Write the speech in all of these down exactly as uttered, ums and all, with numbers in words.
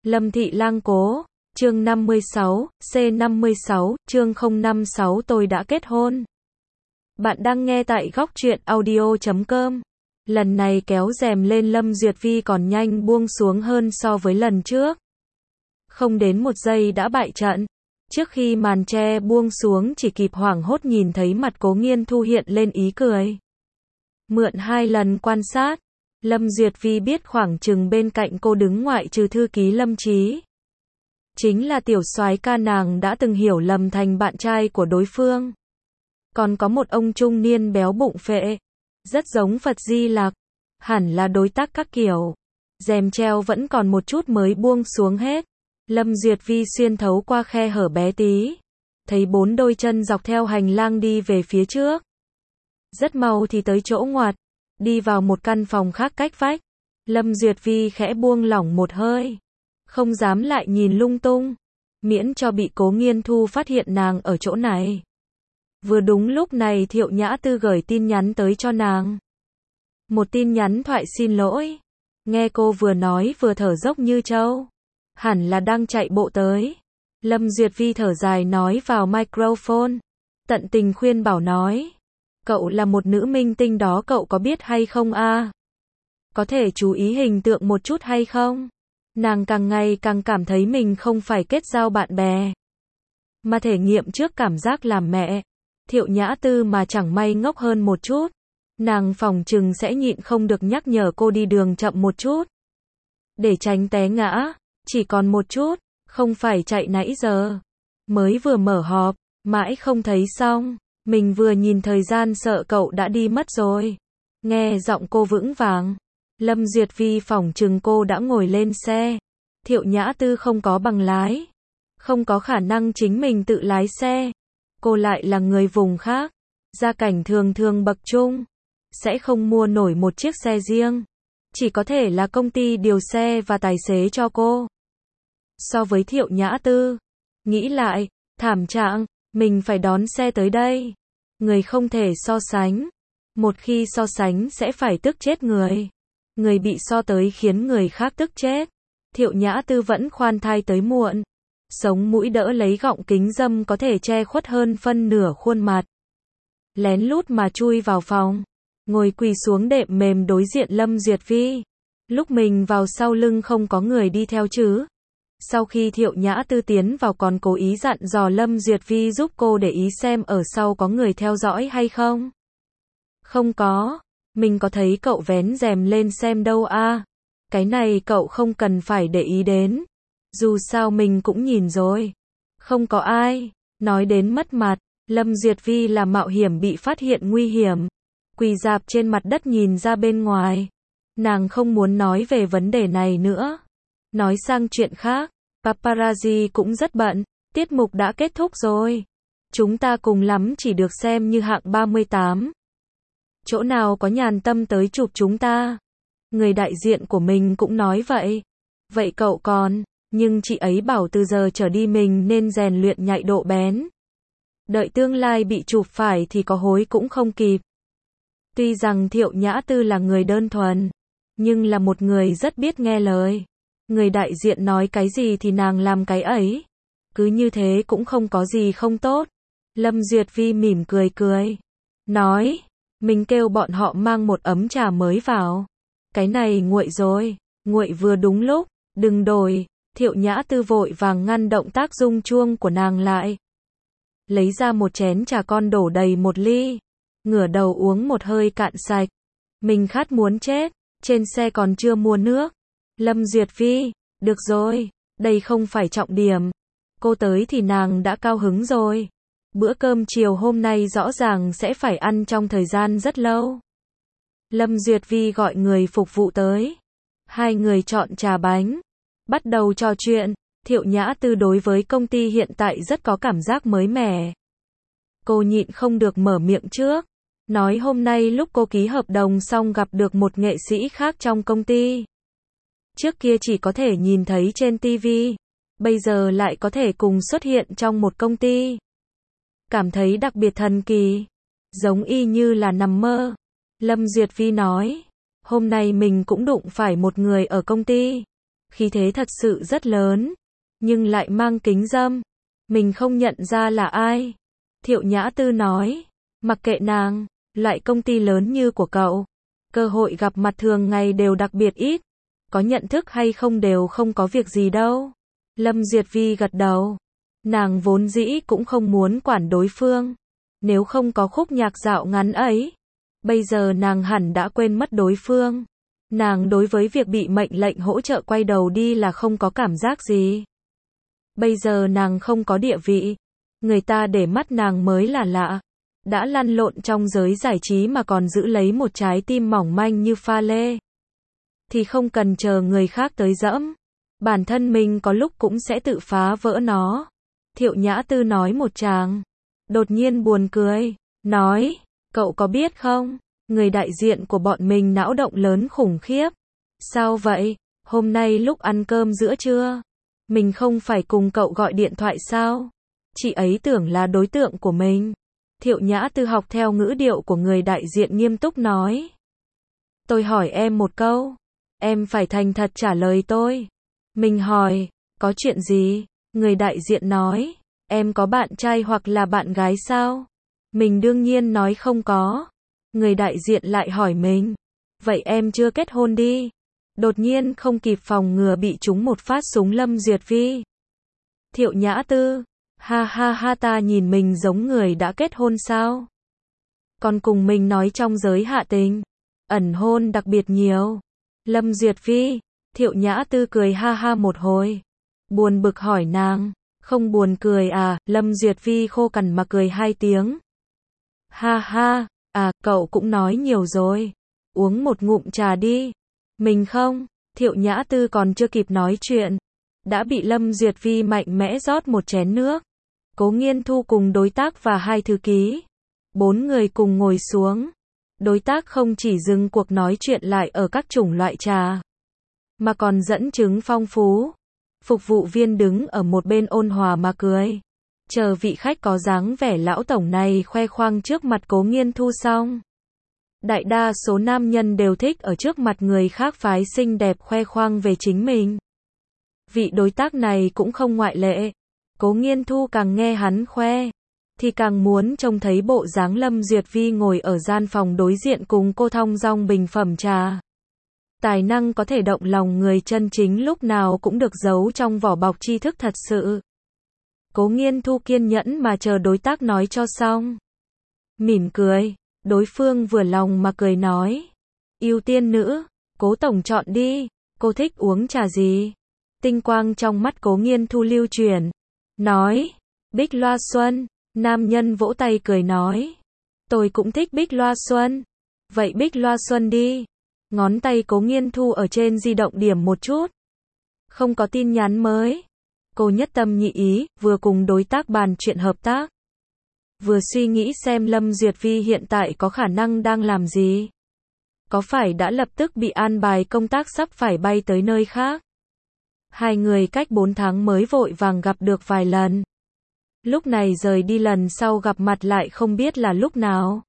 Lâm Thị Lang Cố, chương năm mươi sáu, C năm mươi sáu, chương không năm sáu tôi đã kết hôn. Bạn đang nghe tại góc truyện audio chấm com. Lần này kéo rèm lên Lâm Duyệt Vi còn nhanh buông xuống hơn so với lần trước. Không đến một giây đã bại trận. Trước khi màn tre buông xuống chỉ kịp hoảng hốt nhìn thấy mặt Cố Nghiên Thu hiện lên ý cười. Mượn hai lần quan sát, Lâm Duyệt Vi biết khoảng chừng bên cạnh cô đứng ngoại trừ thư ký Lâm Chí. Chính là tiểu soái ca nàng đã từng hiểu lầm thành bạn trai của đối phương. Còn có một ông trung niên béo bụng phệ, rất giống Phật Di Lặc, hẳn là đối tác các kiểu. Rèm treo vẫn còn một chút mới buông xuống hết. Lâm Duyệt Vi xuyên thấu qua khe hở bé tí, thấy bốn đôi chân dọc theo hành lang đi về phía trước. Rất mau thì tới chỗ ngoặt, đi vào một căn phòng khác cách vách. Lâm Duyệt Vi khẽ buông lỏng một hơi, không dám lại nhìn lung tung, miễn cho bị Cố Nghiên Thu phát hiện nàng ở chỗ này. Vừa đúng lúc này Thiệu Nhã Tư gửi tin nhắn tới cho nàng. Một tin nhắn thoại xin lỗi. Nghe cô vừa nói vừa thở dốc như trâu. Hẳn là đang chạy bộ tới. Lâm Duyệt Vi thở dài nói vào microphone. Tận tình khuyên bảo nói. Cậu là một nữ minh tinh đó, cậu có biết hay không a? Có thể chú ý hình tượng một chút hay không? Nàng càng ngày càng cảm thấy mình không phải kết giao bạn bè, mà thể nghiệm trước cảm giác làm mẹ. Thiệu Nhã Tư mà chẳng may ngốc hơn một chút, nàng phòng chừng sẽ nhịn không được nhắc nhở cô đi đường chậm một chút, để tránh té ngã. Chỉ còn một chút, không phải chạy nãy giờ. Mới vừa mở họp, mãi không thấy xong. Mình vừa nhìn thời gian sợ cậu đã đi mất rồi. Nghe giọng cô vững vàng, Lâm Duyệt Vi phỏng chừng cô đã ngồi lên xe. Thiệu Nhã Tư không có bằng lái, không có khả năng chính mình tự lái xe. Cô lại là người vùng khác, gia cảnh thường thường bậc trung, sẽ không mua nổi một chiếc xe riêng. Chỉ có thể là công ty điều xe và tài xế cho cô. So với Thiệu Nhã Tư, nghĩ lại, thảm trạng, mình phải đón xe tới đây. Người không thể so sánh. Một khi so sánh sẽ phải tức chết người. Người bị so tới khiến người khác tức chết. Thiệu Nhã Tư vẫn khoan thai tới muộn. Sống mũi đỡ lấy gọng kính râm có thể che khuất hơn phân nửa khuôn mặt. Lén lút mà chui vào phòng, ngồi quỳ xuống đệm mềm đối diện Lâm Duyệt Vi. Lúc mình vào sau lưng không có người đi theo chứ. Sau khi Thiệu Nhã Tư tiến vào còn cố ý dặn dò Lâm Duyệt Vi giúp cô để ý xem ở sau có người theo dõi hay không. Không có, mình có thấy cậu vén rèm lên xem đâu a. Cái này cậu không cần phải để ý đến. Dù sao mình cũng nhìn rồi. Không có ai. Nói đến mất mặt, Lâm Duyệt Vi là mạo hiểm bị phát hiện nguy hiểm. Quỳ rạp trên mặt đất nhìn ra bên ngoài. Nàng không muốn nói về vấn đề này nữa. Nói sang chuyện khác, paparazzi cũng rất bận, tiết mục đã kết thúc rồi. Chúng ta cùng lắm chỉ được xem như hạng ba mươi tám. Chỗ nào có nhàn tâm tới chụp chúng ta. Người đại diện của mình cũng nói vậy. Vậy cậu còn, nhưng chị ấy bảo từ giờ trở đi mình nên rèn luyện nhạy độ bén. Đợi tương lai bị chụp phải thì có hối cũng không kịp. Tuy rằng Thiệu Nhã Tư là người đơn thuần, nhưng là một người rất biết nghe lời. Người đại diện nói cái gì thì nàng làm cái ấy. Cứ như thế cũng không có gì không tốt. Lâm Duyệt Vi mỉm cười cười. Nói, mình kêu bọn họ mang một ấm trà mới vào. Cái này nguội rồi, nguội vừa đúng lúc, đừng đổi. Thiệu Nhã Tư vội vàng ngăn động tác rung chuông của nàng lại. Lấy ra một chén trà con đổ đầy một ly. Ngửa đầu uống một hơi cạn sạch. Mình khát muốn chết, trên xe còn chưa mua nước. Lâm Duyệt Vi, được rồi, đây không phải trọng điểm. Cô tới thì nàng đã cao hứng rồi. Bữa cơm chiều hôm nay rõ ràng sẽ phải ăn trong thời gian rất lâu. Lâm Duyệt Vi gọi người phục vụ tới. Hai người chọn trà bánh. Bắt đầu trò chuyện. Thiệu Nhã Tư đối với công ty hiện tại rất có cảm giác mới mẻ. Cô nhịn không được mở miệng trước. Nói hôm nay lúc cô ký hợp đồng xong gặp được một nghệ sĩ khác trong công ty. Trước kia chỉ có thể nhìn thấy trên ti vi. Bây giờ lại có thể cùng xuất hiện trong một công ty. Cảm thấy đặc biệt thần kỳ. Giống y như là nằm mơ. Lâm Duyệt Vi nói. Hôm nay mình cũng đụng phải một người ở công ty. khí thế thật sự rất lớn, nhưng lại mang kính dâm. Mình không nhận ra là ai. Thiệu Nhã Tư nói, mặc kệ nàng, loại công ty lớn như của cậu, cơ hội gặp mặt thường ngày đều đặc biệt ít, có nhận thức hay không đều không có việc gì đâu. Lâm Duyệt Vi gật đầu. Nàng vốn dĩ cũng không muốn quản đối phương. Nếu không có khúc nhạc dạo ngắn ấy, bây giờ nàng hẳn đã quên mất đối phương. Nàng đối với việc bị mệnh lệnh hỗ trợ quay đầu đi là không có cảm giác gì. Bây giờ nàng không có địa vị, người ta để mắt nàng mới là lạ. Đã lăn lộn trong giới giải trí mà còn giữ lấy một trái tim mỏng manh như pha lê, thì không cần chờ người khác tới dẫm. Bản thân mình có lúc cũng sẽ tự phá vỡ nó. Thiệu Nhã Tư nói một tràng. Đột nhiên buồn cười. Nói, cậu có biết không? Người đại diện của bọn mình não động lớn khủng khiếp. Sao vậy? Hôm nay lúc ăn cơm giữa trưa, mình không phải cùng cậu gọi điện thoại sao? Chị ấy tưởng là đối tượng của mình. Thiệu Nhã Tư học theo ngữ điệu của người đại diện nghiêm túc nói. Tôi hỏi em một câu. Em phải thành thật trả lời tôi. Mình hỏi, có chuyện gì? Người đại diện nói, em có bạn trai hoặc là bạn gái sao? Mình đương nhiên nói không có. Người đại diện lại hỏi mình, vậy em chưa kết hôn đi? Đột nhiên không kịp phòng ngừa bị trúng một phát súng Lâm Duyệt Vi. Thiệu Nhã Tư, ha ha ha, ta nhìn mình giống người đã kết hôn sao? Còn cùng mình nói trong giới hạ tình, ẩn hôn đặc biệt nhiều. Lâm Duyệt Vi, Thiệu Nhã Tư cười ha ha một hồi. Buồn bực hỏi nàng, không buồn cười à? Lâm Duyệt Vi khô cằn mà cười hai tiếng. Ha ha, à, cậu cũng nói nhiều rồi. Uống một ngụm trà đi. Mình không. Thiệu Nhã Tư còn chưa kịp nói chuyện, đã bị Lâm Duyệt Vi mạnh mẽ rót một chén nước. Cố Nghiên Thu cùng đối tác và hai thư ký, bốn người cùng ngồi xuống. Đối tác không chỉ dừng cuộc nói chuyện lại ở các chủng loại trà, mà còn dẫn chứng phong phú. Phục vụ viên đứng ở một bên ôn hòa mà cười, chờ vị khách có dáng vẻ lão tổng này khoe khoang trước mặt Cố Nghiên Thu xong. Đại đa số nam nhân đều thích ở trước mặt người khác phái xinh đẹp khoe khoang về chính mình. Vị đối tác này cũng không ngoại lệ. Cố Nghiên Thu càng nghe hắn khoe, thì càng muốn trông thấy bộ dáng Lâm Duyệt Vi ngồi ở gian phòng đối diện cùng cô thong dong bình phẩm trà. Tài năng có thể động lòng người chân chính lúc nào cũng được giấu trong vỏ bọc tri thức thật sự. Cố Nghiên Thu kiên nhẫn mà chờ đối tác nói cho xong. Mỉm cười, đối phương vừa lòng mà cười nói. Ưu tiên nữ, Cố tổng chọn đi, cô thích uống trà gì? Tinh quang trong mắt Cố Nghiên Thu lưu chuyển. Nói, Bích Loa Xuân. Nam nhân vỗ tay cười nói. Tôi cũng thích Bích Loa Xuân. Vậy Bích Loa Xuân đi. Ngón tay Cố Nghiên Thu ở trên di động điểm một chút. Không có tin nhắn mới. Cô nhất tâm nhị ý, vừa cùng đối tác bàn chuyện hợp tác, vừa suy nghĩ xem Lâm Duyệt Vi hiện tại có khả năng đang làm gì. Có phải đã lập tức bị an bài công tác sắp phải bay tới nơi khác? Hai người cách bốn tháng mới vội vàng gặp được vài lần. Lúc này rời đi lần sau gặp mặt lại không biết là lúc nào.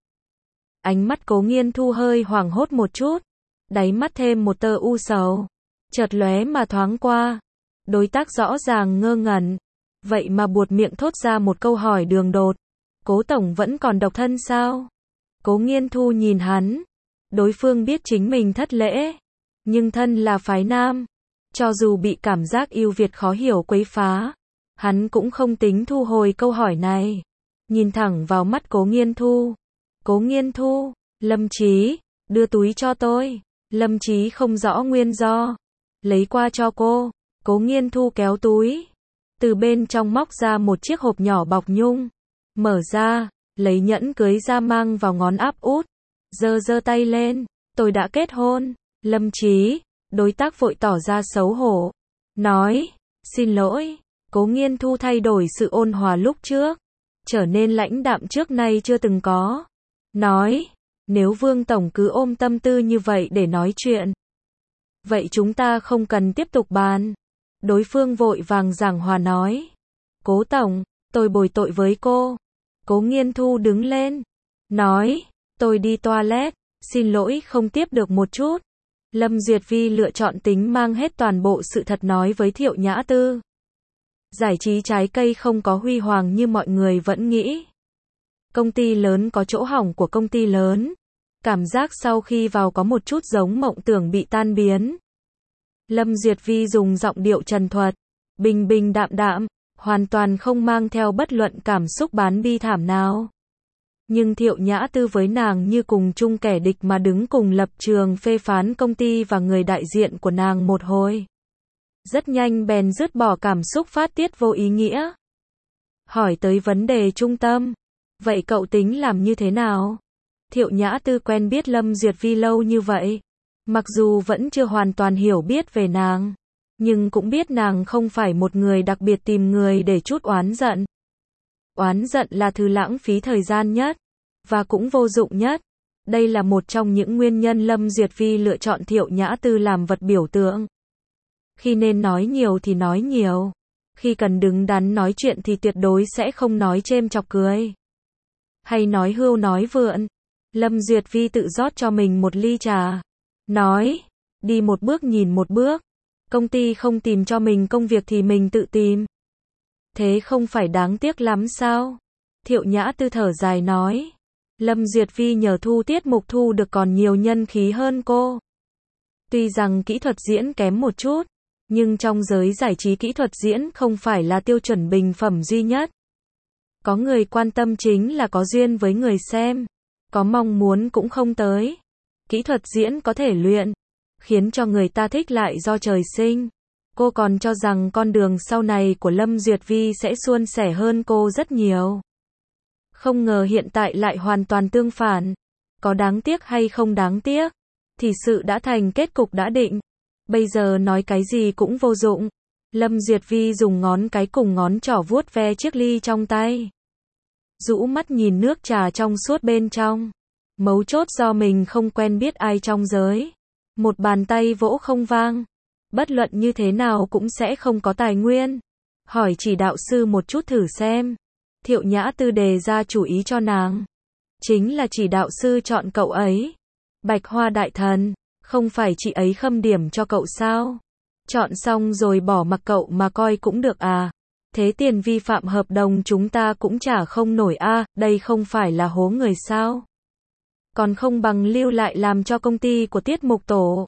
Ánh mắt Cố Nghiên Thu hơi hoảng hốt một chút, đáy mắt thêm một tơ u sầu, chợt lóe mà thoáng qua. Đối tác rõ ràng ngơ ngẩn, vậy mà buột miệng thốt ra một câu hỏi đường đột. Cố tổng vẫn còn độc thân sao? Cố Nghiên Thu nhìn hắn. Đối phương biết chính mình thất lễ, nhưng thân là phái nam, cho dù bị cảm giác yêu Việt khó hiểu quấy phá, hắn cũng không tính thu hồi câu hỏi này. Nhìn thẳng vào mắt Cố Nghiên Thu. Cố Nghiên Thu, Lâm Chí, đưa túi cho tôi. Lâm Chí không rõ nguyên do, lấy qua cho cô. Cố Nghiên Thu kéo túi, từ bên trong móc ra một chiếc hộp nhỏ bọc nhung, mở ra, lấy nhẫn cưới ra mang vào ngón áp út, giơ giơ tay lên, tôi đã kết hôn. Lâm Chí, đối tác vội tỏ ra xấu hổ, nói, xin lỗi. Cố Nghiên Thu thay đổi sự ôn hòa lúc trước, trở nên lãnh đạm trước nay chưa từng có, nói, nếu Vương tổng cứ ôm tâm tư như vậy để nói chuyện, vậy chúng ta không cần tiếp tục bàn. Đối phương vội vàng giảng hòa nói, Cố tổng, tôi bồi tội với cô. Cố Nghiên Thu đứng lên, nói, tôi đi toilet, xin lỗi không tiếp được một chút. Lâm Duyệt Vi lựa chọn tính mang hết toàn bộ sự thật nói với Thiệu Nhã Tư. Giải trí trái cây không có huy hoàng như mọi người vẫn nghĩ. Công ty lớn có chỗ hỏng của công ty lớn. Cảm giác sau khi vào có một chút giống mộng tưởng bị tan biến. Lâm Duyệt Vi dùng giọng điệu trần thuật, bình bình đạm đạm, hoàn toàn không mang theo bất luận cảm xúc bán bi thảm nào. Nhưng Thiệu Nhã Tư với nàng như cùng chung kẻ địch mà đứng cùng lập trường phê phán công ty và người đại diện của nàng một hồi. Rất nhanh bèn dứt bỏ cảm xúc phát tiết vô ý nghĩa. Hỏi tới vấn đề trung tâm. Vậy cậu tính làm như thế nào? Thiệu Nhã Tư quen biết Lâm Duyệt Vi lâu như vậy. Mặc dù vẫn chưa hoàn toàn hiểu biết về nàng. Nhưng cũng biết nàng không phải một người đặc biệt tìm người để trút oán giận. Oán giận là thứ lãng phí thời gian nhất. Và cũng vô dụng nhất. Đây là một trong những nguyên nhân Lâm Duyệt Vi lựa chọn Thiệu Nhã Tư làm vật biểu tượng. Khi nên nói nhiều thì nói nhiều. Khi cần đứng đắn nói chuyện thì tuyệt đối sẽ không nói chêm chọc cười. Hay nói hưu nói vượn. Lâm Duyệt Vi tự rót cho mình một ly trà. Nói, đi một bước nhìn một bước. Công ty không tìm cho mình công việc thì mình tự tìm. Thế không phải đáng tiếc lắm sao? Thiệu Nhã Tư thở dài nói. Lâm Duyệt Vi nhờ thu tiết mục thu được còn nhiều nhân khí hơn cô. Tuy rằng kỹ thuật diễn kém một chút, nhưng trong giới giải trí kỹ thuật diễn không phải là tiêu chuẩn bình phẩm duy nhất. Có người quan tâm chính là có duyên với người xem. Có mong muốn cũng không tới. Kỹ thuật diễn có thể luyện, khiến cho người ta thích lại do trời sinh. Cô còn cho rằng con đường sau này của Lâm Duyệt Vi sẽ suôn sẻ hơn cô rất nhiều. Không ngờ hiện tại lại hoàn toàn tương phản. Có đáng tiếc hay không đáng tiếc, thì sự đã thành kết cục đã định. Bây giờ nói cái gì cũng vô dụng. Lâm Duyệt Vi dùng ngón cái cùng ngón trỏ vuốt ve chiếc ly trong tay. Rũ mắt nhìn nước trà trong suốt bên trong. Mấu chốt do mình không quen biết ai trong giới. Một bàn tay vỗ không vang. Bất luận như thế nào cũng sẽ không có tài nguyên. Hỏi chỉ đạo sư một chút thử xem. Thiệu Nhã Tư đề ra chủ ý cho nàng. Chính là chỉ đạo sư chọn cậu ấy. Bạch Hoa đại thần, không phải chị ấy khâm điểm cho cậu sao? Chọn xong rồi bỏ mặc cậu mà coi cũng được à? Thế tiền vi phạm hợp đồng chúng ta cũng trả không nổi a, à, đây không phải là hố người sao? Còn không bằng lưu lại làm cho công ty của tiết mục tổ.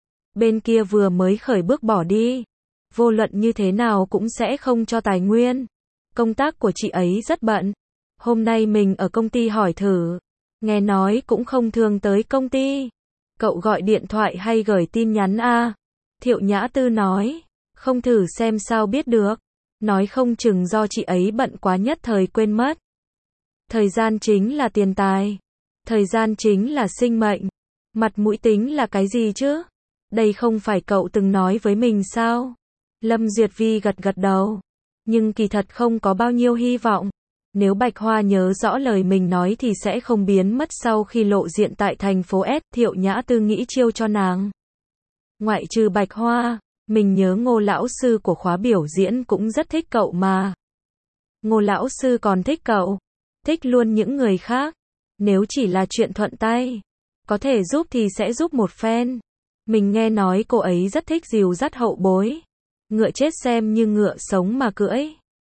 Bên kia vừa mới khởi bước bỏ đi. Vô luận như thế nào cũng sẽ không cho tài nguyên. Công tác của chị ấy rất bận. Hôm nay mình ở công ty hỏi thử. Nghe nói cũng không thường tới công ty. Cậu gọi điện thoại hay gửi tin nhắn a? À? Thiệu Nhã Tư nói. Không thử xem sao biết được. Nói không chừng do chị ấy bận quá nhất thời quên mất. Thời gian chính là tiền tài. Thời gian chính là sinh mệnh. Mặt mũi tính là cái gì chứ? Đây không phải cậu từng nói với mình sao? Lâm Duyệt Vi gật gật đầu. Nhưng kỳ thật không có bao nhiêu hy vọng. Nếu Bạch Hoa nhớ rõ lời mình nói thì sẽ không biến mất sau khi lộ diện tại thành phố S. Thiệu Nhã Tư nghĩ chiêu cho nàng. Ngoại trừ Bạch Hoa, mình nhớ Ngô lão sư của khóa biểu diễn cũng rất thích cậu mà. Ngô lão sư còn thích cậu. Thích luôn những người khác. Nếu chỉ là chuyện thuận tay, có thể giúp thì sẽ giúp một phen. Mình nghe nói cô ấy rất thích dìu dắt hậu bối. Ngựa chết xem như ngựa sống mà cưỡi.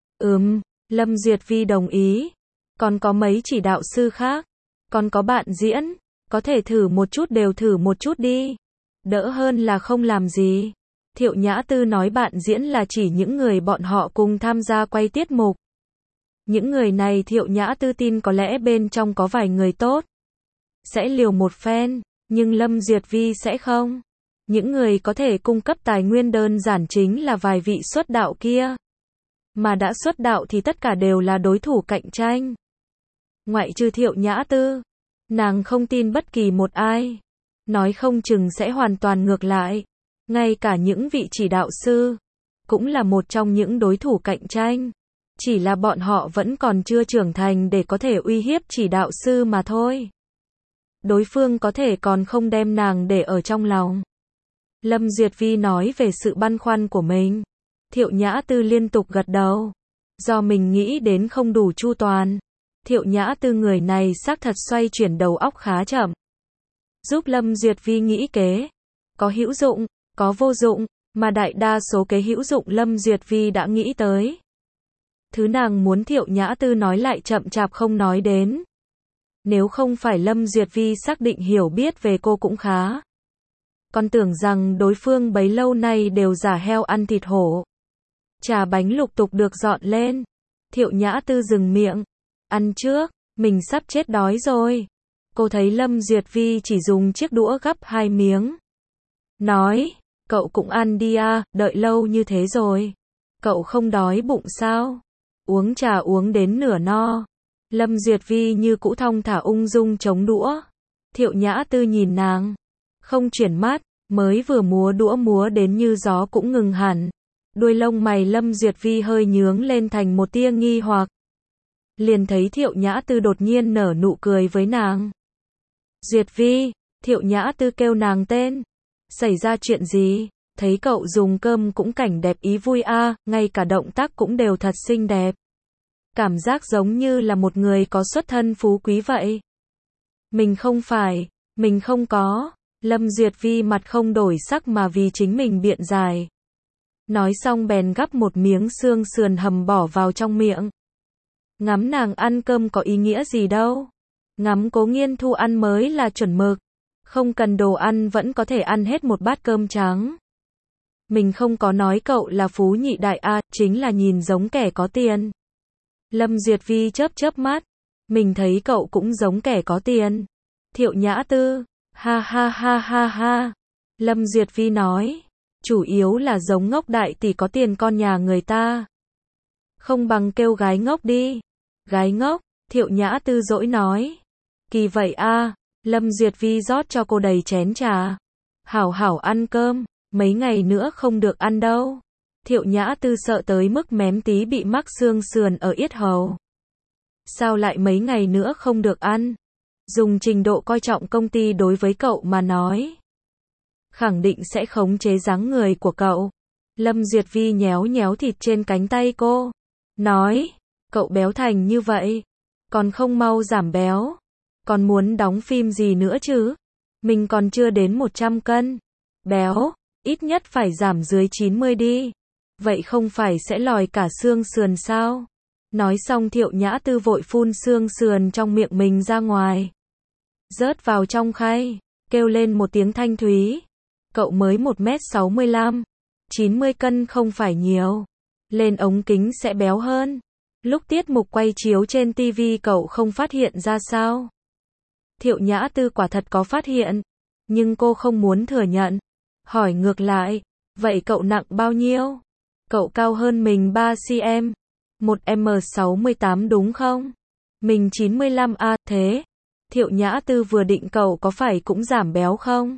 Ừm, Lâm Duyệt Vi đồng ý. Còn có mấy chỉ đạo sư khác. Còn có bạn diễn. Có thể thử một chút đều thử một chút đi. Đỡ hơn là không làm gì. Thiệu Nhã Tư nói bạn diễn là chỉ những người bọn họ cùng tham gia quay tiết mục. Những người này Thiệu Nhã Tư tin có lẽ bên trong có vài người tốt. Sẽ liều một phen, nhưng Lâm Duyệt Vi sẽ không. Những người có thể cung cấp tài nguyên đơn giản chính là vài vị xuất đạo kia. Mà đã xuất đạo thì tất cả đều là đối thủ cạnh tranh. Ngoại trừ Thiệu Nhã Tư, nàng không tin bất kỳ một ai. Nói không chừng sẽ hoàn toàn ngược lại. Ngay cả những vị chỉ đạo sư, cũng là một trong những đối thủ cạnh tranh. Chỉ là bọn họ vẫn còn chưa trưởng thành để có thể uy hiếp chỉ đạo sư mà thôi. Đối phương có thể còn không đem nàng để ở trong lòng. Lâm Duyệt Vi nói về sự băn khoăn của mình. Thiệu Nhã Tư liên tục gật đầu. Do mình nghĩ đến không đủ chu toàn. Thiệu Nhã Tư người này xác thật xoay chuyển đầu óc khá chậm. Giúp Lâm Duyệt Vi nghĩ kế. Có hữu dụng, có vô dụng, mà đại đa số cái hữu dụng Lâm Duyệt Vi đã nghĩ tới. Thứ nàng muốn Thiệu Nhã Tư nói lại chậm chạp không nói đến. Nếu không phải Lâm Duyệt Vi xác định hiểu biết về cô cũng khá. Còn tưởng rằng đối phương bấy lâu nay đều giả heo ăn thịt hổ. Trà bánh lục tục được dọn lên. Thiệu Nhã Tư dừng miệng. Ăn trước, mình sắp chết đói rồi. Cô thấy Lâm Duyệt Vi chỉ dùng chiếc đũa gắp hai miếng. Nói, cậu cũng ăn đi à, đợi lâu như thế rồi. Cậu không đói bụng sao? Uống trà uống đến nửa no. Lâm Duyệt Vi như cũ thong thả ung dung chống đũa. Thiệu Nhã Tư nhìn nàng. Không chuyển mắt, mới vừa múa đũa múa đến như gió cũng ngừng hẳn. Đuôi lông mày Lâm Duyệt Vi hơi nhướng lên thành một tia nghi hoặc. Liền thấy Thiệu Nhã Tư đột nhiên nở nụ cười với nàng. Duyệt Vi, Thiệu Nhã Tư kêu nàng tên. Xảy ra chuyện gì? Thấy cậu dùng cơm cũng cảnh đẹp ý vui a, à, ngay cả động tác cũng đều thật xinh đẹp. Cảm giác giống như là một người có xuất thân phú quý vậy. Mình không phải, mình không có. Lâm Duyệt Vi mặt không đổi sắc mà vì chính mình biện giải. Nói xong bèn gắp một miếng xương sườn hầm bỏ vào trong miệng. Ngắm nàng ăn cơm có ý nghĩa gì đâu. Ngắm Cố Nghiên Thu ăn mới là chuẩn mực. Không cần đồ ăn vẫn có thể ăn hết một bát cơm trắng. Mình không có nói cậu là phú nhị đại a, chính là nhìn giống kẻ có tiền. Lâm Duyệt Vi chớp chớp mắt. Mình thấy cậu cũng giống kẻ có tiền. Thiệu Nhã Tư. Ha ha ha ha ha. Lâm Duyệt Vi nói. Chủ yếu là giống ngốc đại tỷ có tiền con nhà người ta. Không bằng kêu gái ngốc đi. Gái ngốc, Thiệu Nhã Tư dỗi nói. Kỳ vậy a. Lâm Duyệt Vi rót cho cô đầy chén trà. Hảo hảo ăn cơm, mấy ngày nữa không được ăn đâu. Thiệu Nhã Tư sợ tới mức mém tí bị mắc xương sườn ở yết hầu. Sao lại mấy ngày nữa không được ăn? Dùng trình độ coi trọng công ty đối với cậu mà nói. Khẳng định sẽ khống chế dáng người của cậu. Lâm Duyệt Vi nhéo nhéo thịt trên cánh tay cô. Nói, cậu béo thành như vậy. Còn không mau giảm béo. Còn muốn đóng phim gì nữa chứ? Mình còn chưa đến một trăm cân. Béo, ít nhất phải giảm dưới chín mươi đi. Vậy không phải sẽ lòi cả xương sườn sao? Nói xong Thiệu Nhã Tư vội phun xương sườn trong miệng mình ra ngoài. Rớt vào trong khay, kêu lên một tiếng thanh thúy. Cậu mới một mét sáu mươi lăm, chín mươi cân không phải nhiều. Lên ống kính sẽ béo hơn. Lúc tiết mục quay chiếu trên ti vi cậu không phát hiện ra sao? Thiệu Nhã Tư quả thật có phát hiện, nhưng cô không muốn thừa nhận. Hỏi ngược lại, vậy cậu nặng bao nhiêu? Cậu cao hơn mình ba xăng-ti-mét, một mét sáu mươi tám đúng không? Mình chín mươi lăm a, thế. Thiệu Nhã Tư vừa định cậu có phải cũng giảm béo không?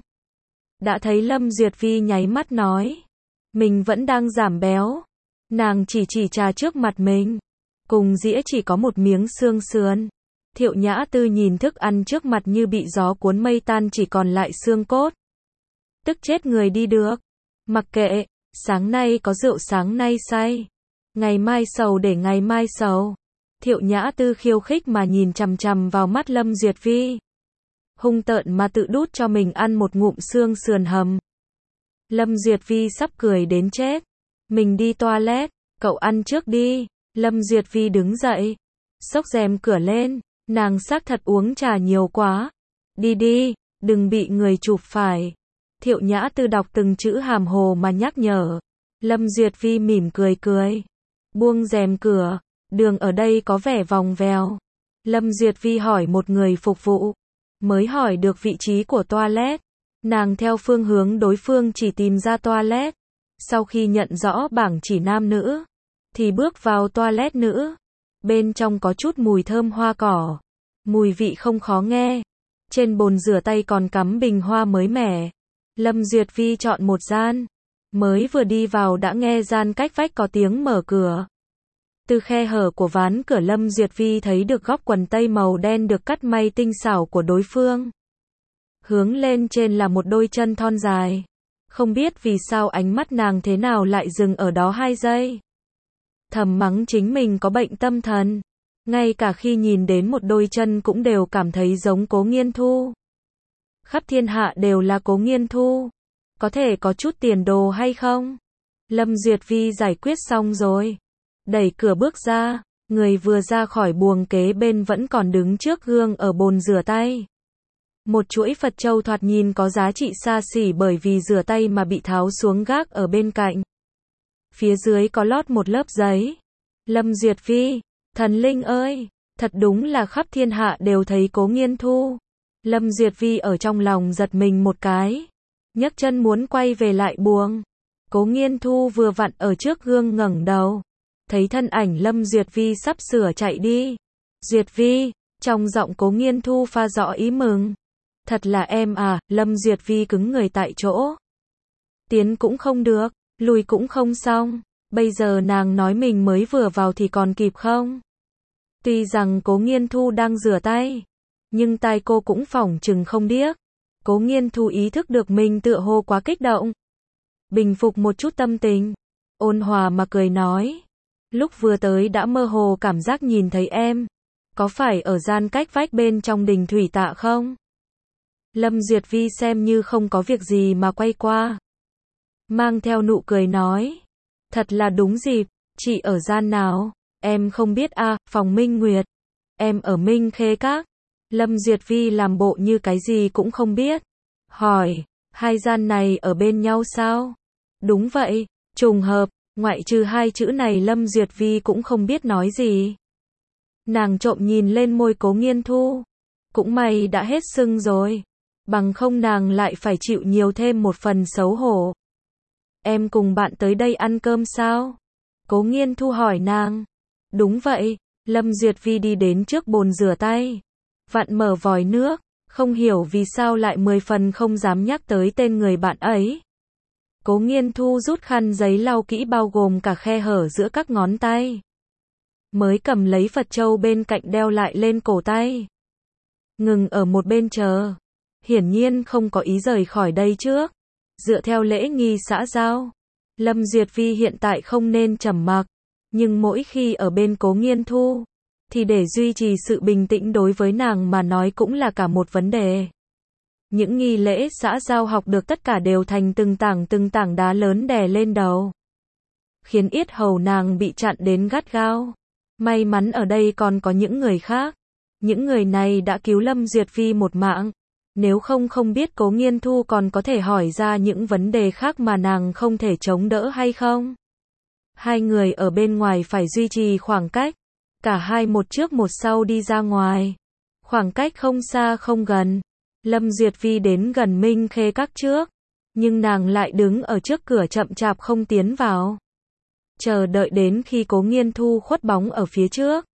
Đã thấy Lâm Duyệt Vi nháy mắt nói. Mình vẫn đang giảm béo. Nàng chỉ chỉ trà trước mặt mình. Cùng dĩa chỉ có một miếng xương sườn. Thiệu Nhã Tư nhìn thức ăn trước mặt như bị gió cuốn mây tan chỉ còn lại xương cốt. Tức chết người đi được. Mặc kệ, sáng nay có rượu sáng nay say. Ngày mai sầu để ngày mai sầu. Thiệu Nhã Tư khiêu khích mà nhìn chằm chằm vào mắt Lâm Duyệt Vi. Hung tợn mà tự đút cho mình ăn một ngụm xương sườn hầm. Lâm Duyệt Vi sắp cười đến chết. Mình đi toilet, cậu ăn trước đi. Lâm Duyệt Vi đứng dậy, xốc rèm cửa lên. Nàng xác thật uống trà nhiều quá. Đi đi, đừng bị người chụp phải. Thiệu Nhã Tư đọc từng chữ hàm hồ mà nhắc nhở. Lâm Duyệt Vi mỉm cười cười. Buông rèm cửa, đường ở đây có vẻ vòng vèo. Lâm Duyệt Vi hỏi một người phục vụ. Mới hỏi được vị trí của toilet. Nàng theo phương hướng đối phương chỉ tìm ra toilet. Sau khi nhận rõ bảng chỉ nam nữ, thì bước vào toilet nữ. Bên trong có chút mùi thơm hoa cỏ. Mùi vị không khó nghe. Trên bồn rửa tay còn cắm bình hoa mới mẻ. Lâm Duyệt Vi chọn một gian. Mới vừa đi vào đã nghe gian cách vách có tiếng mở cửa. Từ khe hở của ván cửa Lâm Duyệt Vi thấy được góc quần tây màu đen được cắt may tinh xảo của đối phương. Hướng lên trên là một đôi chân thon dài. Không biết vì sao ánh mắt nàng thế nào lại dừng ở đó hai giây. Thầm mắng chính mình có bệnh tâm thần. Ngay cả khi nhìn đến một đôi chân cũng đều cảm thấy giống Cố Nghiên Thu. Khắp thiên hạ đều là Cố Nghiên Thu. có thể có chút tiền đồ hay không? Lâm Duyệt Vi giải quyết xong rồi. Đẩy cửa bước ra, người vừa ra khỏi buồng kế bên vẫn còn đứng trước gương ở bồn rửa tay. Một chuỗi Phật châu thoạt nhìn có giá trị xa xỉ bởi vì rửa tay mà bị tháo xuống gác ở bên cạnh. Phía dưới có lót một lớp giấy. Lâm Duyệt Vi, thần linh ơi, thật đúng là khắp thiên hạ đều thấy Cố Nghiên Thu. Lâm Duyệt Vi ở trong lòng giật mình một cái, nhấc chân muốn quay về lại buồng. Cố Nghiên Thu vừa vặn ở trước gương ngẩng đầu, thấy thân ảnh Lâm Duyệt Vi sắp sửa chạy đi. Duyệt Vi, trong giọng Cố Nghiên Thu pha rõ ý mừng. Thật là em à, Lâm Duyệt Vi cứng người tại chỗ. Tiến cũng không được, lùi cũng không xong, bây giờ nàng nói mình mới vừa vào thì còn kịp không? Tuy rằng Cố Nghiên Thu đang rửa tay, nhưng tai cô cũng phỏng chừng không điếc. Cố Nghiên Thu ý thức được mình tựa hồ quá kích động. Bình phục một chút tâm tình, ôn hòa mà cười nói. Lúc vừa tới đã mơ hồ cảm giác nhìn thấy em. Có phải ở gian cách vách bên trong đình thủy tạ không? Lâm Duyệt Vi xem như không có việc gì mà quay qua. Mang theo nụ cười nói. Thật là đúng dịp, chị ở gian nào? Em không biết à, phòng Minh Nguyệt. Em ở Minh Khê Các. Lâm Duyệt Vi làm bộ như cái gì cũng không biết. Hỏi, hai gian này ở bên nhau sao? Đúng vậy, trùng hợp, ngoại trừ hai chữ này Lâm Duyệt Vi cũng không biết nói gì. Nàng trộm nhìn lên môi Cố Nghiên Thu. Cũng may đã hết sưng rồi. Bằng không nàng lại phải chịu nhiều thêm một phần xấu hổ. Em cùng bạn tới đây ăn cơm sao? Cố Nghiên Thu hỏi nàng. Đúng vậy, Lâm Duyệt Vi đi đến trước bồn rửa tay. Vặn mở vòi nước, không hiểu vì sao lại mười phần không dám nhắc tới tên người bạn ấy. Cố Nghiên Thu rút khăn giấy lau kỹ bao gồm cả khe hở giữa các ngón tay. Mới cầm lấy Phật châu bên cạnh đeo lại lên cổ tay. Ngừng ở một bên chờ. Hiển nhiên không có ý rời khỏi đây trước. Dựa theo lễ nghi xã giao, Lâm Duyệt Vi hiện tại không nên trầm mặc. Nhưng mỗi khi ở bên Cố Nghiên Thu, thì để duy trì sự bình tĩnh đối với nàng mà nói cũng là cả một vấn đề. Những nghi lễ xã giao học được tất cả đều thành từng tảng từng tảng đá lớn đè lên đầu. Khiến yết hầu nàng bị chặn đến gắt gao. May mắn ở đây còn có những người khác. Những người này đã cứu Lâm Duyệt Vi một mạng. Nếu không không biết Cố Nghiên Thu còn có thể hỏi ra những vấn đề khác mà nàng không thể chống đỡ hay không. Hai người ở bên ngoài phải duy trì khoảng cách. Cả hai một trước một sau đi ra ngoài. Khoảng cách không xa không gần. Lâm Duyệt Vi đến gần Minh Khê Các trước. Nhưng nàng lại đứng ở trước cửa chậm chạp không tiến vào. Chờ đợi đến khi Cố Nghiên Thu khuất bóng ở phía trước.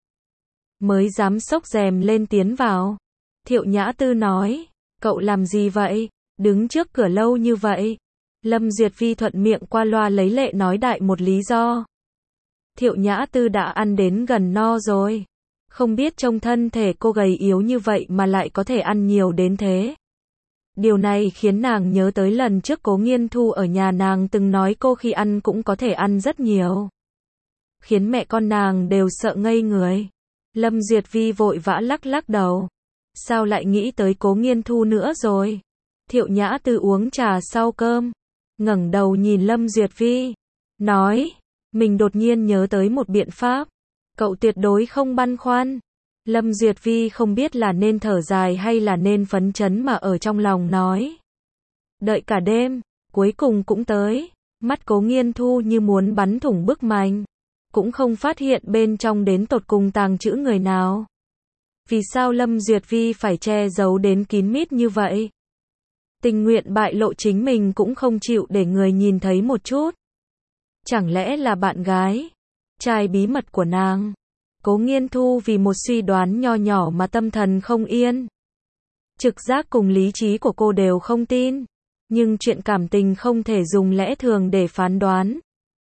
Mới dám xốc rèm lên tiến vào. Thiệu Nhã Tư nói. Cậu làm gì vậy? Đứng trước cửa lâu như vậy. Lâm Duyệt Vi thuận miệng qua loa lấy lệ nói đại một lý do. Thiệu Nhã Tư đã ăn đến gần no rồi. Không biết trong thân thể cô gầy yếu như vậy mà lại có thể ăn nhiều đến thế. Điều này khiến nàng nhớ tới lần trước Cố Nghiên Thu ở nhà nàng từng nói cô khi ăn cũng có thể ăn rất nhiều. Khiến mẹ con nàng đều sợ ngây người. Lâm Duyệt Vi vội vã lắc lắc đầu. Sao lại nghĩ tới Cố Nghiên Thu nữa rồi? Thiệu Nhã Tư uống trà sau cơm. Ngẩng đầu nhìn Lâm Duyệt Vi. Nói. Mình đột nhiên nhớ tới một biện pháp. Cậu tuyệt đối không băn khoăn. Lâm Duyệt Vi không biết là nên thở dài hay là nên phấn chấn mà ở trong lòng nói. Đợi cả đêm, cuối cùng cũng tới. Mắt Cố Nghiên Thu như muốn bắn thủng bức mành. Cũng không phát hiện bên trong đến tột cùng tàng chữ người nào. Vì sao Lâm Duyệt Vi phải che giấu đến kín mít như vậy? Tình nguyện bại lộ chính mình cũng không chịu để người nhìn thấy một chút. Chẳng lẽ là bạn gái, trai bí mật của nàng? Cố Nghiên Thu vì một suy đoán nho nhỏ mà tâm thần không yên. Trực giác cùng lý trí của cô đều không tin. Nhưng chuyện cảm tình không thể dùng lẽ thường để phán đoán.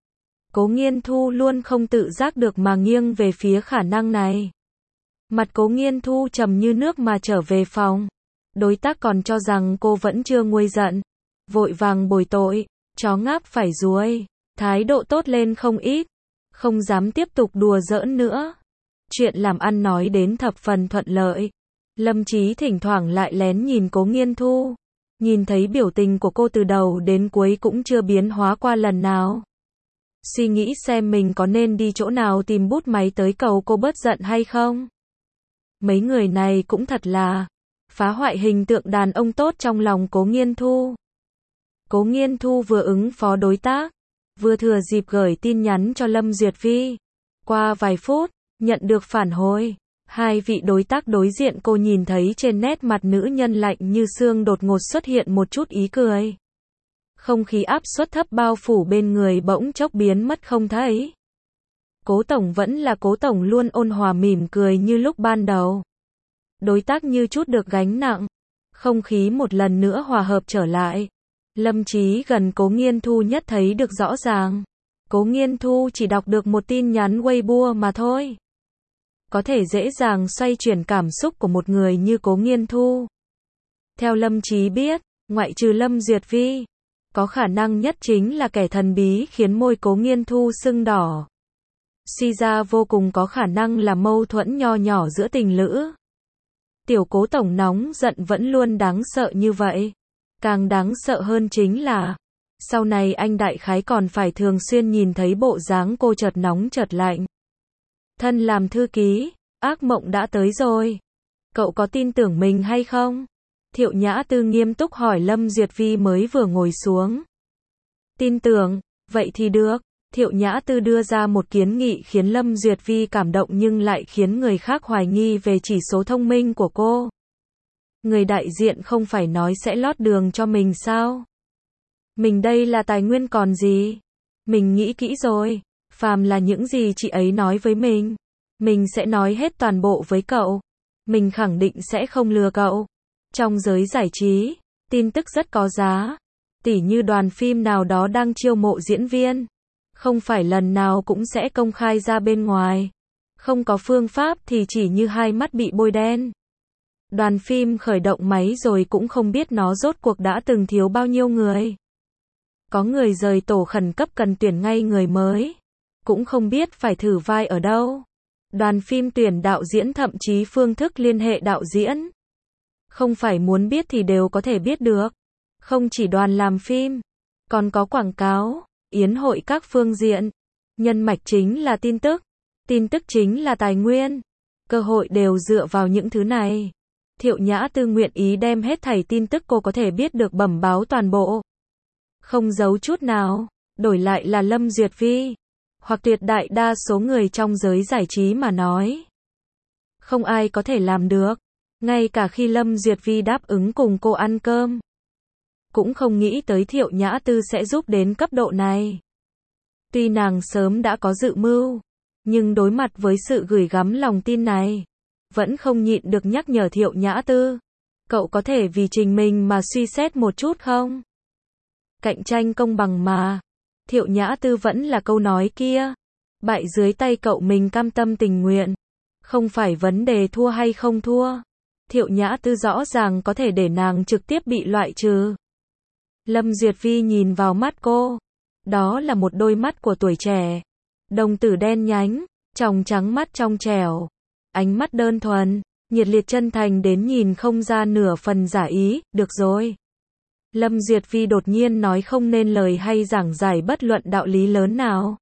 Cố Nghiên Thu luôn không tự giác được mà nghiêng về phía khả năng này. Mặt Cố Nghiên Thu trầm như nước mà trở về phòng. Đối tác còn cho rằng cô vẫn chưa nguôi giận. Vội vàng bồi tội, chó ngáp phải ruồi. Thái độ tốt lên không ít. Không dám tiếp tục đùa giỡn nữa. Chuyện làm ăn nói đến thập phần thuận lợi. Lâm Chí thỉnh thoảng lại lén nhìn Cố Nghiên Thu. Nhìn thấy biểu tình của cô từ đầu đến cuối cũng chưa biến hóa qua lần nào. Suy nghĩ xem mình có nên đi chỗ nào tìm bút máy tới cầu cô bớt giận hay không. Mấy người này cũng thật là phá hoại hình tượng đàn ông tốt trong lòng Cố Nghiên Thu. Cố Nghiên Thu vừa ứng phó đối tác, vừa thừa dịp gửi tin nhắn cho Lâm Duyệt Vi. Qua vài phút, nhận được phản hồi. Hai vị đối tác đối diện cô nhìn thấy trên nét mặt nữ nhân lạnh như xương đột ngột xuất hiện một chút ý cười. Không khí áp suất thấp bao phủ bên người bỗng chốc biến mất không thấy. Cố Tổng vẫn là Cố Tổng luôn ôn hòa mỉm cười như lúc ban đầu. Đối tác như chút được gánh nặng. Không khí một lần nữa hòa hợp trở lại. Lâm Chí gần Cố Nghiên Thu nhất thấy được rõ ràng. Cố Nghiên Thu chỉ đọc được một tin nhắn Weibo mà thôi. Có thể dễ dàng xoay chuyển cảm xúc của một người như Cố Nghiên Thu. Theo Lâm Chí biết, ngoại trừ Lâm Duyệt Vi, có khả năng nhất chính là kẻ thần bí khiến môi Cố Nghiên Thu sưng đỏ. Suy ra vô cùng có khả năng là mâu thuẫn nho nhỏ giữa tình lữ. Tiểu Cố Tổng nóng giận vẫn luôn đáng sợ như vậy. Càng đáng sợ hơn chính là, sau này anh đại khái còn phải thường xuyên nhìn thấy bộ dáng cô chợt nóng chợt lạnh. Thân làm thư ký, ác mộng đã tới rồi. Cậu có tin tưởng mình hay không? Thiệu Nhã Tư nghiêm túc hỏi Lâm Duyệt Vi mới vừa ngồi xuống. Tin tưởng, vậy thì được. Thiệu Nhã Tư đưa ra một kiến nghị khiến Lâm Duyệt Vi cảm động nhưng lại khiến người khác hoài nghi về chỉ số thông minh của cô. Người đại diện không phải nói sẽ lót đường cho mình sao? Mình đây là tài nguyên còn gì? Mình nghĩ kỹ rồi. Phàm là những gì chị ấy nói với mình, mình sẽ nói hết toàn bộ với cậu. Mình khẳng định sẽ không lừa cậu. Trong giới giải trí, tin tức rất có giá. Tỉ như đoàn phim nào đó đang chiêu mộ diễn viên. Không phải lần nào cũng sẽ công khai ra bên ngoài. Không có phương pháp thì chỉ như hai mắt bị bôi đen. Đoàn phim khởi động máy rồi cũng không biết nó rốt cuộc đã từng thiếu bao nhiêu người. Có người rời tổ khẩn cấp cần tuyển ngay người mới. Cũng không biết phải thử vai ở đâu. Đoàn phim tuyển đạo diễn thậm chí phương thức liên hệ đạo diễn. Không phải muốn biết thì đều có thể biết được. Không chỉ đoàn làm phim, còn có quảng cáo, yến hội các phương diện. Nhân mạch chính là tin tức. Tin tức chính là tài nguyên. Cơ hội đều dựa vào những thứ này. Thiệu Nhã Tư nguyện ý đem hết thảy tin tức cô có thể biết được bẩm báo toàn bộ. Không giấu chút nào. Đổi lại là Lâm Duyệt Vi. Hoặc tuyệt đại đa số người trong giới giải trí mà nói. Không ai có thể làm được. Ngay cả khi Lâm Duyệt Vi đáp ứng cùng cô ăn cơm. Cũng không nghĩ tới Thiệu Nhã Tư sẽ giúp đến cấp độ này. Tuy nàng sớm đã có dự mưu. Nhưng đối mặt với sự gửi gắm lòng tin này. Vẫn không nhịn được nhắc nhở Thiệu Nhã Tư. Cậu có thể vì trình mình mà suy xét một chút không? Cạnh tranh công bằng mà. Thiệu Nhã Tư vẫn là câu nói kia. Bại dưới tay cậu mình cam tâm tình nguyện. Không phải vấn đề thua hay không thua. Thiệu Nhã Tư rõ ràng có thể để nàng trực tiếp bị loại trừ. Lâm Duyệt Vi nhìn vào mắt cô. Đó là một đôi mắt của tuổi trẻ. Đồng tử đen nhánh, tròng trắng mắt trong trẻo. Ánh mắt đơn thuần, nhiệt liệt chân thành đến nhìn không ra nửa phần giả ý. Được rồi. Lâm Duyệt Vi đột nhiên nói không nên lời hay giảng giải bất luận đạo lý lớn nào.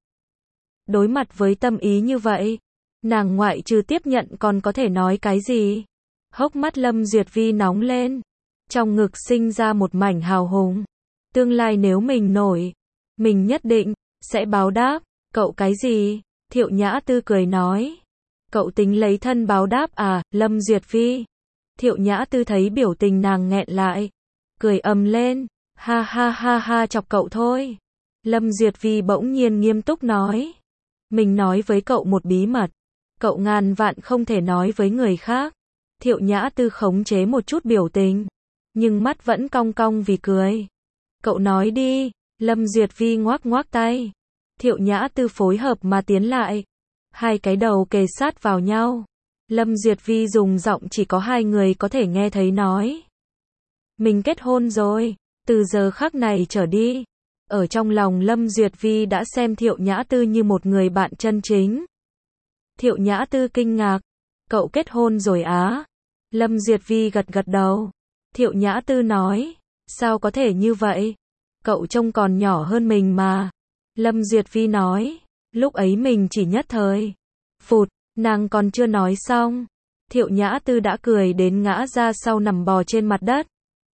Đối mặt với tâm ý như vậy, nàng ngoại trừ tiếp nhận còn có thể nói cái gì? Hốc mắt Lâm Duyệt Vi nóng lên. Trong ngực sinh ra một mảnh hào hùng. Tương lai nếu mình nổi, mình nhất định sẽ báo đáp. Cậu cái gì? Thiệu Nhã Tư cười nói. Cậu tính lấy thân báo đáp à, Lâm Duyệt Vi? Thiệu Nhã Tư thấy biểu tình nàng nghẹn lại. Cười ầm lên. Ha ha ha ha chọc cậu thôi. Lâm Duyệt Vi bỗng nhiên nghiêm túc nói. Mình nói với cậu một bí mật. Cậu ngàn vạn không thể nói với người khác. Thiệu Nhã Tư khống chế một chút biểu tình. Nhưng mắt vẫn cong cong vì cười. Cậu nói đi. Lâm Duyệt Vi ngoác ngoác tay. Thiệu Nhã Tư phối hợp mà tiến lại. Hai cái đầu kề sát vào nhau. Lâm Duyệt Vi dùng giọng chỉ có hai người có thể nghe thấy nói. Mình kết hôn rồi. Từ giờ khắc này trở đi. Ở trong lòng Lâm Duyệt Vi đã xem Thiệu Nhã Tư như một người bạn chân chính. Thiệu Nhã Tư kinh ngạc. Cậu kết hôn rồi á? Lâm Duyệt Vi gật gật đầu. Thiệu Nhã Tư nói. Sao có thể như vậy? Cậu trông còn nhỏ hơn mình mà. Lâm Duyệt Vi nói. Lúc ấy mình chỉ nhất thời. Phụt, nàng còn chưa nói xong. Thiệu Nhã Tư đã cười đến ngã ra sau nằm bò trên mặt đất.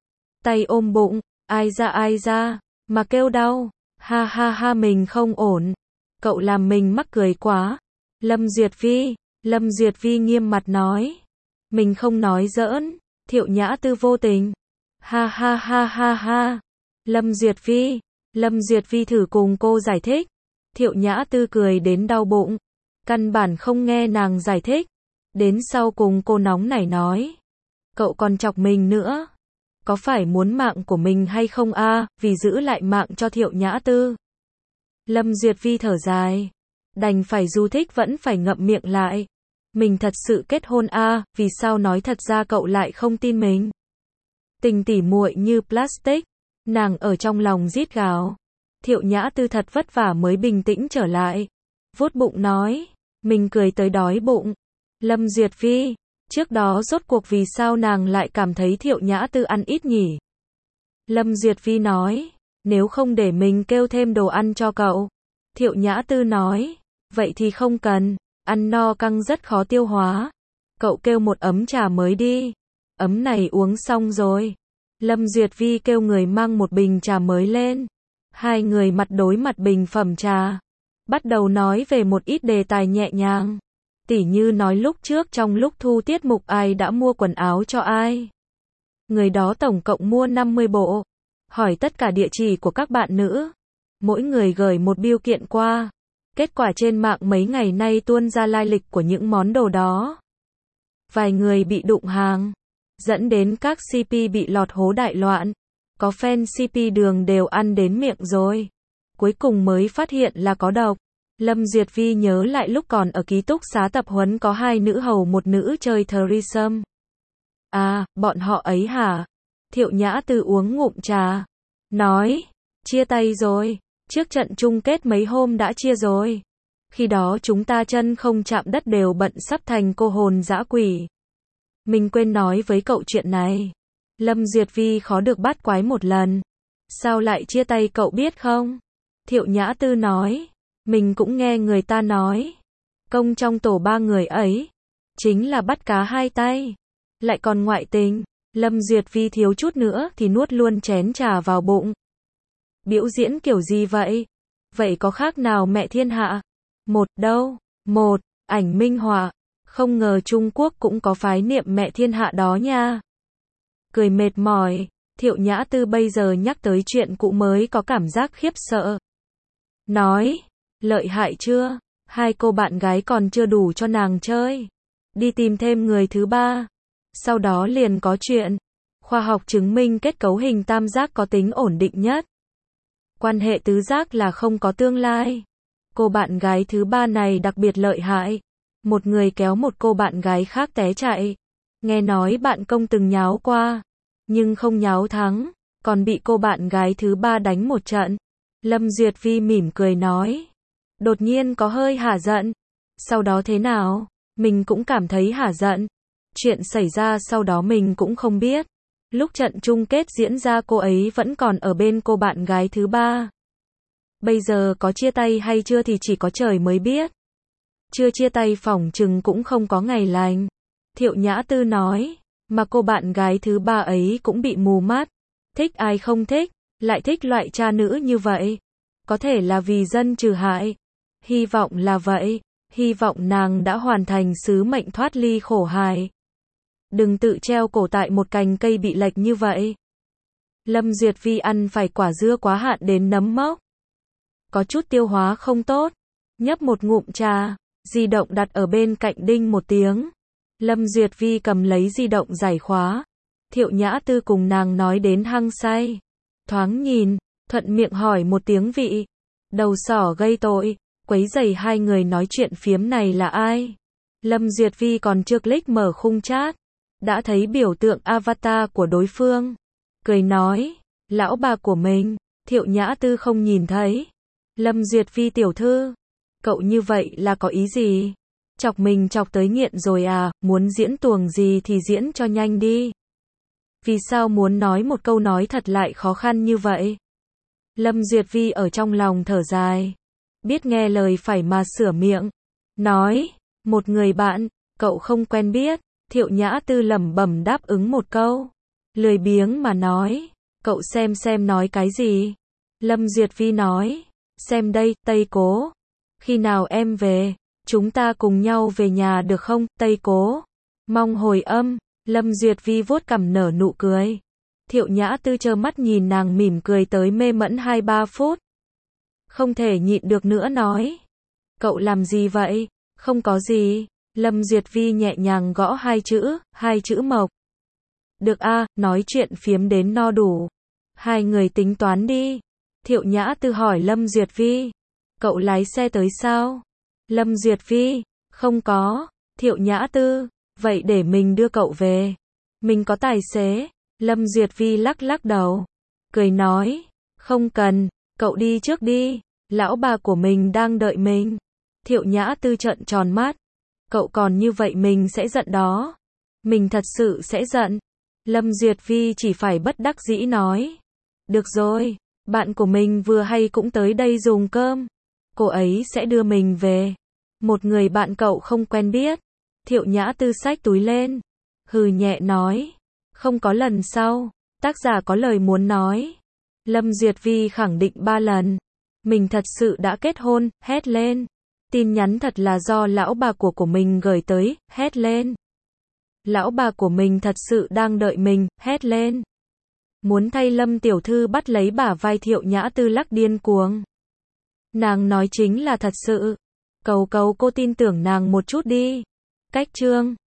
Tay ôm bụng, ai ra ai ra, mà kêu đau. Ha ha ha mình không ổn. Cậu làm mình mắc cười quá. Lâm Duyệt Vi, Lâm Duyệt Vi nghiêm mặt nói. Mình không nói giỡn. Thiệu Nhã Tư vô tình. Ha ha ha ha ha. Lâm Duyệt Vi, Lâm Duyệt Vi thử cùng cô giải thích. Thiệu Nhã Tư cười đến đau bụng. Căn bản không nghe nàng giải thích. Đến sau cùng cô nóng nảy nói. Cậu còn chọc mình nữa. Có phải muốn mạng của mình hay không a, à, vì giữ lại mạng cho Thiệu Nhã Tư. Lâm Duyệt Vi thở dài. Đành phải dù thích vẫn phải ngậm miệng lại. Mình thật sự kết hôn a, à, vì sao nói thật ra cậu lại không tin mình. Tình tỉ muội như plastic. Nàng ở trong lòng rít gào. Thiệu Nhã Tư thật vất vả mới bình tĩnh trở lại. Vuốt bụng nói. Mình cười tới đói bụng. Lâm Duyệt Vi. Trước đó rốt cuộc vì sao nàng lại cảm thấy Thiệu Nhã Tư ăn ít nhỉ? Lâm Duyệt Vi nói. Nếu không để mình kêu thêm đồ ăn cho cậu. Thiệu Nhã Tư nói. Vậy thì không cần. Ăn no căng rất khó tiêu hóa. Cậu kêu một ấm trà mới đi. Ấm này uống xong rồi. Lâm Duyệt Vi kêu người mang một bình trà mới lên. Hai người mặt đối mặt bình phẩm trà. Bắt đầu nói về một ít đề tài nhẹ nhàng. Tỉ như nói lúc trước trong lúc thu tiết mục ai đã mua quần áo cho ai. Người đó tổng cộng mua năm mươi bộ. Hỏi tất cả địa chỉ của các bạn nữ. Mỗi người gửi một bưu kiện qua. Kết quả trên mạng mấy ngày nay tuôn ra lai lịch của những món đồ đó. Vài người bị đụng hàng. Dẫn đến các xê pê bị lọt hố đại loạn. Có fan xê pê đường đều ăn đến miệng rồi. Cuối cùng mới phát hiện là có độc. Lâm Duyệt Vi nhớ lại lúc còn ở ký túc xá tập huấn có hai nữ hầu một nữ chơi threesome. À, bọn họ ấy hả? Thiệu Nhã Tư uống ngụm trà. Nói, chia tay rồi. Trước trận chung kết mấy hôm đã chia rồi. Khi đó chúng ta chân không chạm đất đều bận sắp thành cô hồn dã quỷ. Mình quên nói với cậu chuyện này. Lâm Duyệt Vi khó được bắt quái một lần. Sao lại chia tay cậu biết không? Thiệu Nhã Tư nói. Mình cũng nghe người ta nói. Công trong tổ ba người ấy. Chính là bắt cá hai tay. Lại còn ngoại tình. Lâm Duyệt Vi thiếu chút nữa thì nuốt luôn chén trà vào bụng. Biểu diễn kiểu gì vậy? Vậy có khác nào mẹ thiên hạ? Một đâu? Một, ảnh minh họa. Không ngờ Trung Quốc cũng có phái niệm mẹ thiên hạ đó nha. Cười mệt mỏi. Thiệu Nhã Tư bây giờ nhắc tới chuyện cũ mới có cảm giác khiếp sợ. Nói. Lợi hại chưa? Hai cô bạn gái còn chưa đủ cho nàng chơi. Đi tìm thêm người thứ ba. Sau đó liền có chuyện. Khoa học chứng minh kết cấu hình tam giác có tính ổn định nhất. Quan hệ tứ giác là không có tương lai. Cô bạn gái thứ ba này đặc biệt lợi hại. Một người kéo một cô bạn gái khác té chạy. Nghe nói bạn công từng nháo qua. Nhưng không nháo thắng. Còn bị cô bạn gái thứ ba đánh một trận. Lâm Duyệt Vi mỉm cười nói. Đột nhiên có hơi hả giận. Sau đó thế nào? Mình cũng cảm thấy hả giận. Chuyện xảy ra sau đó mình cũng không biết. Lúc trận chung kết diễn ra cô ấy vẫn còn ở bên cô bạn gái thứ ba. Bây giờ có chia tay hay chưa thì chỉ có trời mới biết. Chưa chia tay phỏng chừng cũng không có ngày lành. Thiệu Nhã Tư nói. Mà cô bạn gái thứ ba ấy cũng bị mù mắt. Thích ai không thích. Lại thích loại cha nữ như vậy. Có thể là vì dân trừ hại. Hy vọng là vậy. Hy vọng nàng đã hoàn thành sứ mệnh thoát ly khổ hại. Đừng tự treo cổ tại một cành cây bị lệch như vậy. Lâm Duyệt Vi ăn phải quả dưa quá hạn đến nấm mốc. Có chút tiêu hóa không tốt. Nhấp một ngụm trà. Di động đặt ở bên cạnh đinh một tiếng. Lâm Duyệt Vi cầm lấy di động giải khóa. Thiệu Nhã Tư cùng nàng nói đến hăng say. Thoáng nhìn, thuận miệng hỏi một tiếng vị. Đầu sỏ gây tội. Quấy rầy hai người nói chuyện phiếm này là ai? Lâm Duyệt Vi còn chưa click mở khung chat. Đã thấy biểu tượng avatar của đối phương. Cười nói. Lão bà của mình. Thiệu Nhã Tư không nhìn thấy. Lâm Duyệt Vi tiểu thư. Cậu như vậy là có ý gì? Chọc mình chọc tới nghiện rồi à? Muốn diễn tuồng gì thì diễn cho nhanh đi. Vì sao muốn nói một câu nói thật lại khó khăn như vậy? Lâm Duyệt Vi ở trong lòng thở dài. Biết nghe lời phải mà sửa miệng. Nói, một người bạn, cậu không quen biết. Thiệu Nhã Tư lẩm bẩm đáp ứng một câu. Lười biếng mà nói, cậu xem xem nói cái gì. Lâm Duyệt Vi nói, xem đây, Tây Cố. Khi nào em về, chúng ta cùng nhau về nhà được không, Tây Cố? Mong hồi âm. Lâm Duyệt Vi vuốt cằm nở nụ cười. Thiệu Nhã Tư trơ mắt nhìn nàng mỉm cười tới mê mẫn hai ba phút. Không thể nhịn được nữa nói. Cậu làm gì vậy? Không có gì. Lâm Duyệt Vi nhẹ nhàng gõ hai chữ, hai chữ mộc. Được a, nói chuyện phiếm đến no đủ. Hai người tính toán đi. Thiệu Nhã Tư hỏi Lâm Duyệt Vi. Cậu lái xe tới sao? Lâm Duyệt Vi. Không có. Thiệu Nhã Tư. Vậy để mình đưa cậu về. Mình có tài xế. Lâm Duyệt Vi lắc lắc đầu. Cười nói. Không cần. Cậu đi trước đi. Lão bà của mình đang đợi mình. Thiệu Nhã Tư trợn tròn mắt. Cậu còn như vậy mình sẽ giận đó. Mình thật sự sẽ giận. Lâm Duyệt Vi chỉ phải bất đắc dĩ nói. Được rồi. Bạn của mình vừa hay cũng tới đây dùng cơm. Cô ấy sẽ đưa mình về. Một người bạn cậu không quen biết. Thiệu Nhã Tư xách túi lên. Hừ nhẹ nói. Không có lần sau. Tác giả có lời muốn nói. Lâm Duyệt Vi khẳng định ba lần. Mình thật sự đã kết hôn, hét lên. Tin nhắn thật là do lão bà của của mình gửi tới, hét lên. Lão bà của mình thật sự đang đợi mình, hét lên. Muốn thay Lâm tiểu thư bắt lấy bả vai Thiệu Nhã Tư lắc điên cuồng. Nàng nói chính là thật sự. Cầu cầu cô tin tưởng nàng một chút đi. Cách chương